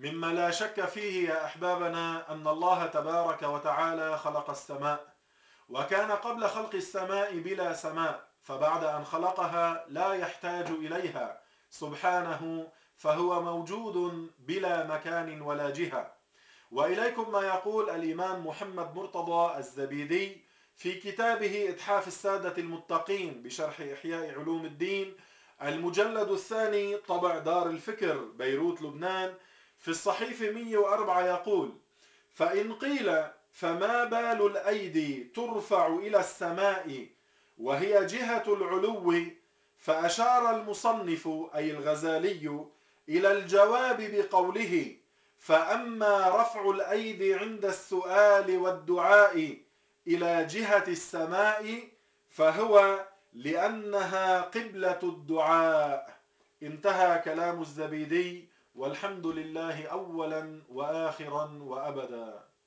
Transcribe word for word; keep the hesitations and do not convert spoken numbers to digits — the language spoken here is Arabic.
مما لا شك فيه يا أحبابنا أن الله تبارك وتعالى خلق السماء، وكان قبل خلق السماء بلا سماء، فبعد أن خلقها لا يحتاج إليها سبحانه، فهو موجود بلا مكان ولا جهة. وإليكم ما يقول الإمام محمد مرتضى الزبيدي في كتابه إتحاف السادة المتقين بشرح إحياء علوم الدين، المجلد الثاني، طبع دار الفكر بيروت لبنان، في الصحيفة مئة وأربعة يقول: فإن قيل فما بال الأيدي ترفع إلى السماء وهي جهة العلو، فأشار المصنف أي الغزالي إلى الجواب بقوله: فأما رفع الأيدي عند السؤال والدعاء إلى جهة السماء فهو لأنها قبلة الدعاء. انتهى كلام الزبيدي، والحمد لله أولا وآخرا وأبدا.